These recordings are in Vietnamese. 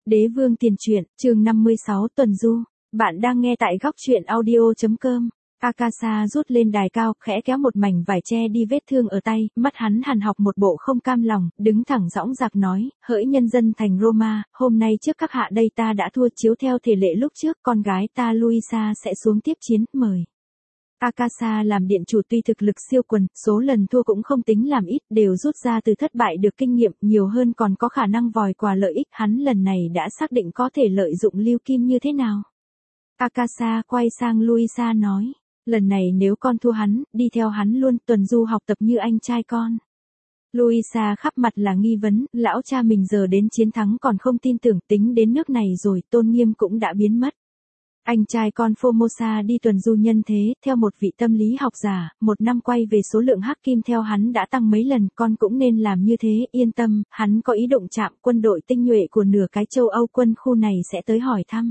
Đế vương tiền truyện, chương 56 tuần du. Bạn đang nghe tại góc truyện audio.com. Akasa rút lên đài cao, khẽ kéo một mảnh vải che đi vết thương ở tay, mắt hắn hằn học một bộ không cam lòng, đứng thẳng dõng dạc nói, hỡi nhân dân thành Roma, hôm nay trước các hạ đây ta đã thua chiếu theo thể lệ lúc trước, con gái ta Luisa sẽ xuống tiếp chiến, mời. Akasa làm điện chủ tuy thực lực siêu quần, số lần thua cũng không tính làm ít, đều rút ra từ thất bại được kinh nghiệm, nhiều hơn còn có khả năng vòi quà lợi ích, hắn lần này đã xác định có thể lợi dụng Lưu Kim như thế nào. Akasa quay sang Luisa nói, lần này nếu con thua hắn, đi theo hắn luôn, tuần du học tập như anh trai con. Luisa khắp mặt là nghi vấn, lão cha mình giờ đến chiến thắng còn không tin tưởng, tính đến nước này rồi, tôn nghiêm cũng đã biến mất. Anh trai con Formosa đi tuần du nhân thế, theo một vị tâm lý học giả, một năm quay về số lượng hắc kim theo hắn đã tăng mấy lần, con cũng nên làm như thế, yên tâm, hắn có ý động chạm, quân đội tinh nhuệ của nửa cái châu Âu quân khu này sẽ tới hỏi thăm.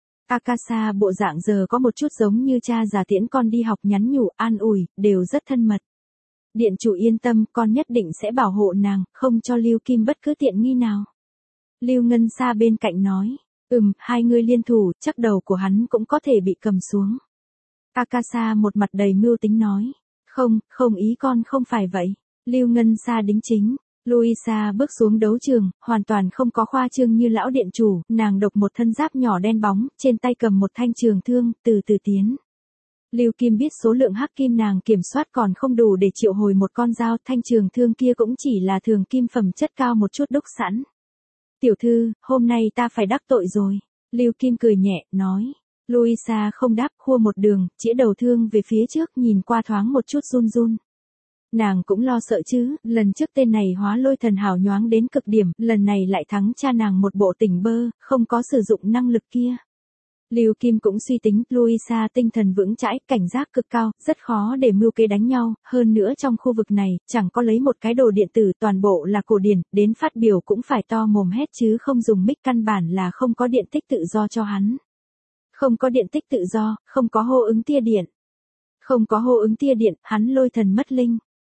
Akasa bộ dạng giờ có một chút giống như cha già tiễn con đi học, nhắn nhủ, an ủi, đều rất thân mật. Điện chủ yên tâm, con nhất định sẽ bảo hộ nàng, không cho Lưu Kim bất cứ tiện nghi nào. Lưu Ngân Sa bên cạnh nói. Hai người liên thủ, chắc đầu của hắn cũng có thể bị cầm xuống. Akasa một mặt đầy mưu tính nói. Không ý con không phải vậy. Lưu Ngân Sa đính chính. Luisa bước xuống đấu trường, hoàn toàn không có khoa trương như lão điện chủ, nàng độc một thân giáp nhỏ đen bóng, trên tay cầm một thanh trường thương, từ từ tiến. Lưu Kim biết số lượng hắc kim nàng kiểm soát còn không đủ để triệu hồi một con dao, thanh trường thương kia cũng chỉ là thường kim phẩm chất cao một chút đúc sẵn. Tiểu thư, hôm nay ta phải đắc tội rồi. Lưu Kim cười nhẹ, nói. Luisa không đáp, khua một đường, chĩa đầu thương về phía trước, nhìn qua thoáng một chút run run. Nàng cũng lo sợ chứ, lần trước tên này hóa lôi thần hào nhoáng đến cực điểm, lần này lại thắng cha nàng một bộ tỉnh bơ, không có sử dụng năng lực kia. Lưu Kim cũng suy tính, Luisa tinh thần vững chãi, cảnh giác cực cao, rất khó để mưu kế đánh nhau, hơn nữa trong khu vực này, chẳng có lấy một cái đồ điện tử, toàn bộ là cổ điển, đến phát biểu cũng phải to mồm hét chứ không dùng mic, căn bản là không có điện tích tự do cho hắn. Không có điện tích tự do, không có hô ứng tia điện. Không có hô ứng tia điện, hắn lôi thần mất linh.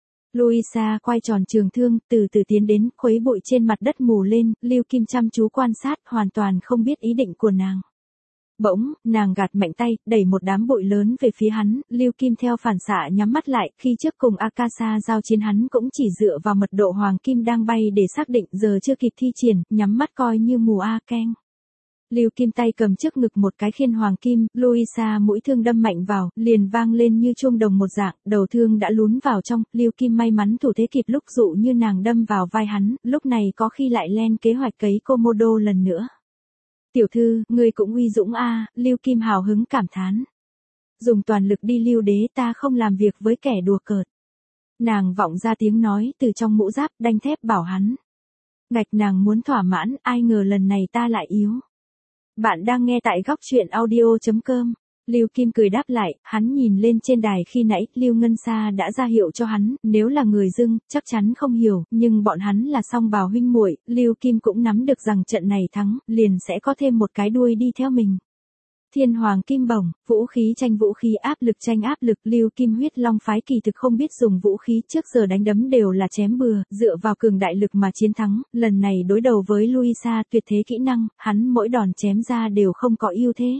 Luisa quay tròn trường thương, từ từ tiến đến, khuấy bụi trên mặt đất mù lên, Lưu Kim chăm chú quan sát, hoàn toàn không biết ý định của nàng. Bỗng, nàng gạt mạnh tay, đẩy một đám bụi lớn về phía hắn, Lưu Kim theo phản xạ nhắm mắt lại, khi trước cùng Akasa giao chiến hắn cũng chỉ dựa vào mật độ hoàng kim đang bay để xác định, giờ chưa kịp thi triển, nhắm mắt coi như mù keng. Lưu Kim tay cầm trước ngực một cái khiên hoàng kim, Luisa mũi thương đâm mạnh vào, liền vang lên như chuông đồng một dạng, đầu thương đã lún vào trong, Lưu Kim may mắn thủ thế kịp lúc, dụ như nàng đâm vào vai hắn, lúc này có khi lại len kế hoạch cấy Komodo lần nữa. Tiểu thư, ngươi cũng uy dũng Lưu Kim hào hứng cảm thán. Dùng toàn lực đi Lưu đế, ta không làm việc với kẻ đùa cợt. Nàng vọng ra tiếng nói từ trong mũ giáp, đanh thép bảo hắn. Ngạch, nàng muốn thỏa mãn, ai ngờ lần này ta lại yếu. Bạn đang nghe tại góc truyện audio.com. Lưu Kim cười đáp lại, hắn nhìn lên trên đài khi nãy, Lưu Ngân Sa đã ra hiệu cho hắn, nếu là người dưng, chắc chắn không hiểu, nhưng bọn hắn là song bào huynh muội, Lưu Kim cũng nắm được rằng trận này thắng, liền sẽ có thêm một cái đuôi đi theo mình. Thiên hoàng kim bổng, vũ khí tranh vũ khí, áp lực tranh áp lực, Lưu Kim huyết long phái kỳ thực không biết dùng vũ khí, trước giờ đánh đấm đều là chém bừa, dựa vào cường đại lực mà chiến thắng, lần này đối đầu với Luisa, tuyệt thế kỹ năng, hắn mỗi đòn chém ra đều không có ưu thế.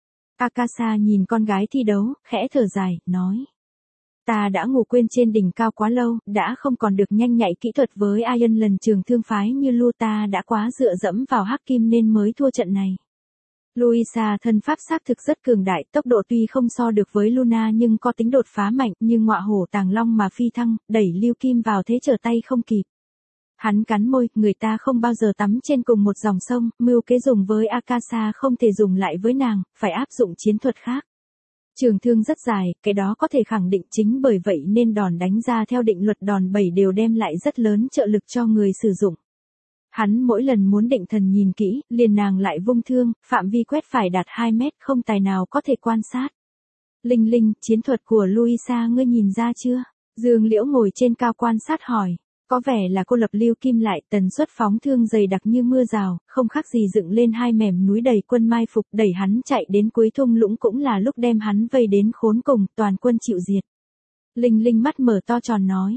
Akasa nhìn con gái thi đấu, khẽ thở dài, nói. Ta đã ngủ quên trên đỉnh cao quá lâu, đã không còn được nhanh nhạy kỹ thuật với Iron lần trường thương phái như Lu, ta đã quá dựa dẫm vào hắc kim nên mới thua trận này. Luisa thân pháp xác thực rất cường đại, tốc độ tuy không so được với Luna nhưng có tính đột phá mạnh, như ngọa hổ tàng long mà phi thăng, đẩy Lưu Kim vào thế trở tay không kịp. Hắn cắn môi, người ta không bao giờ tắm trên cùng một dòng sông, mưu kế dùng với Akasa không thể dùng lại với nàng, phải áp dụng chiến thuật khác. Trường thương rất dài, cái đó có thể khẳng định, chính bởi vậy nên đòn đánh ra theo định luật đòn bẩy đều đem lại rất lớn trợ lực cho người sử dụng. Hắn mỗi lần muốn định thần nhìn kỹ, liền nàng lại vung thương, phạm vi quét phải đạt 2 mét, không tài nào có thể quan sát. Linh, chiến thuật của Luisa ngươi nhìn ra chưa? Dương Liễu ngồi trên cao quan sát hỏi. Có vẻ là cô lập Lưu Kim lại, tần suất phóng thương dày đặc như mưa rào, không khác gì dựng lên hai mẻm núi đầy quân mai phục, đẩy hắn chạy đến cuối thung lũng cũng là lúc đem hắn vây đến khốn cùng, toàn quân chịu diệt. Linh mắt mở to tròn nói.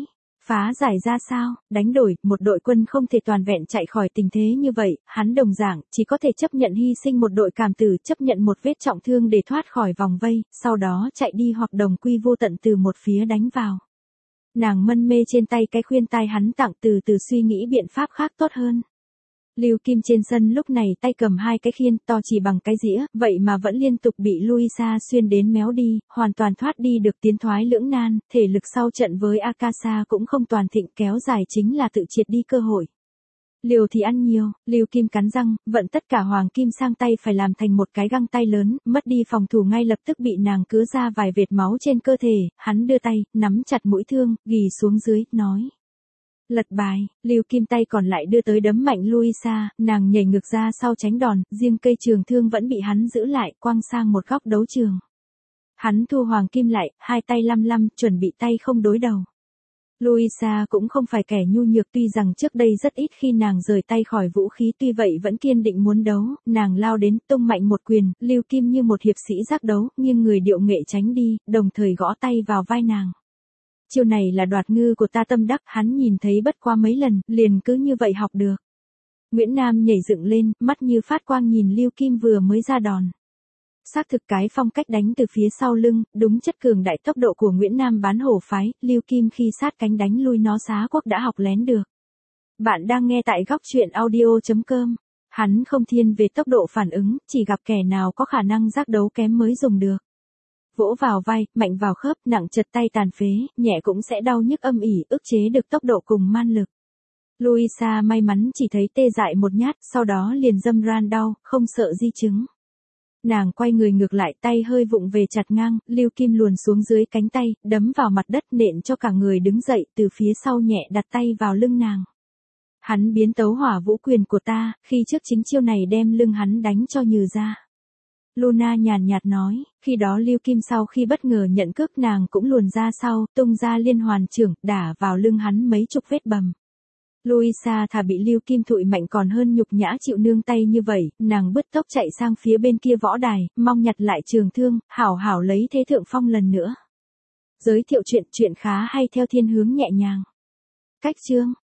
Phá giải ra sao, đánh đổi, một đội quân không thể toàn vẹn chạy khỏi tình thế như vậy, hắn đồng dạng, chỉ có thể chấp nhận hy sinh một đội cảm tử, chấp nhận một vết trọng thương để thoát khỏi vòng vây, sau đó chạy đi hoặc đồng quy vô tận từ một phía đánh vào. Nàng mân mê trên tay cái khuyên tai hắn tặng, từ từ suy nghĩ biện pháp khác tốt hơn. Lưu Kim trên sân lúc này tay cầm hai cái khiên to chỉ bằng cái dĩa, vậy mà vẫn liên tục bị Luisa xuyên đến méo đi, hoàn toàn thoát đi được tiến thoái lưỡng nan, thể lực sau trận với Akasa cũng không toàn thịnh, kéo dài chính là tự triệt đi cơ hội. Liều thì ăn nhiều, Lưu Kim cắn răng, vận tất cả hoàng kim sang tay phải làm thành một cái găng tay lớn, mất đi phòng thủ ngay lập tức bị nàng cứa ra vài vệt máu trên cơ thể, hắn đưa tay, nắm chặt mũi thương, ghì xuống dưới, nói. Lật bài, Lưu Kim tay còn lại đưa tới đấm mạnh Luisa, nàng nhảy ngược ra sau tránh đòn, riêng cây trường thương vẫn bị hắn giữ lại, quăng sang một góc đấu trường. Hắn thu hoàng kim lại, hai tay lăm lăm, chuẩn bị tay không đối đầu. Luisa cũng không phải kẻ nhu nhược, tuy rằng trước đây rất ít khi nàng rời tay khỏi vũ khí, tuy vậy vẫn kiên định muốn đấu, nàng lao đến, tung mạnh một quyền, Lưu Kim như một hiệp sĩ giác đấu, nghiêng người điệu nghệ tránh đi, đồng thời gõ tay vào vai nàng. Chiêu này là đoạt ngư của ta tâm đắc, hắn nhìn thấy bất qua mấy lần, liền cứ như vậy học được. Nguyễn Nam nhảy dựng lên, mắt như phát quang nhìn Lưu Kim vừa mới ra đòn. Xác thực cái phong cách đánh từ phía sau lưng, đúng chất cường đại tốc độ của Nguyễn Nam bán hổ phái, Lưu Kim khi sát cánh đánh lui nó xá quốc đã học lén được. Bạn đang nghe tại góc truyện audio.com. Hắn không thiên về tốc độ phản ứng, chỉ gặp kẻ nào có khả năng giác đấu kém mới dùng được. Vỗ vào vai, mạnh vào khớp, nặng chật tay tàn phế, nhẹ cũng sẽ đau nhức âm ỉ, ức chế được tốc độ cùng man lực. Luisa may mắn chỉ thấy tê dại một nhát, sau đó liền dâm ran đau, không sợ di chứng. Nàng quay người ngược lại, tay hơi vụng về chặt ngang, Lưu Kim luồn xuống dưới cánh tay, đấm vào mặt đất, nện cho cả người đứng dậy, từ phía sau nhẹ đặt tay vào lưng nàng. Hắn biến tấu hỏa vũ quyền của ta, khi trước chính chiêu này đem lưng hắn đánh cho nhừ ra. Luna nhàn nhạt nói, khi đó Lưu Kim sau khi bất ngờ nhận cước nàng cũng luồn ra sau, tung ra liên hoàn chưởng, đả vào lưng hắn mấy chục vết bầm. Luisa thà bị Lưu Kim thụi mạnh còn hơn nhục nhã chịu nương tay như vậy, nàng bứt tốc chạy sang phía bên kia võ đài, mong nhặt lại trường thương, hảo hảo lấy thế thượng phong lần nữa. Giới thiệu truyện khá hay theo thiên hướng nhẹ nhàng. Cách chương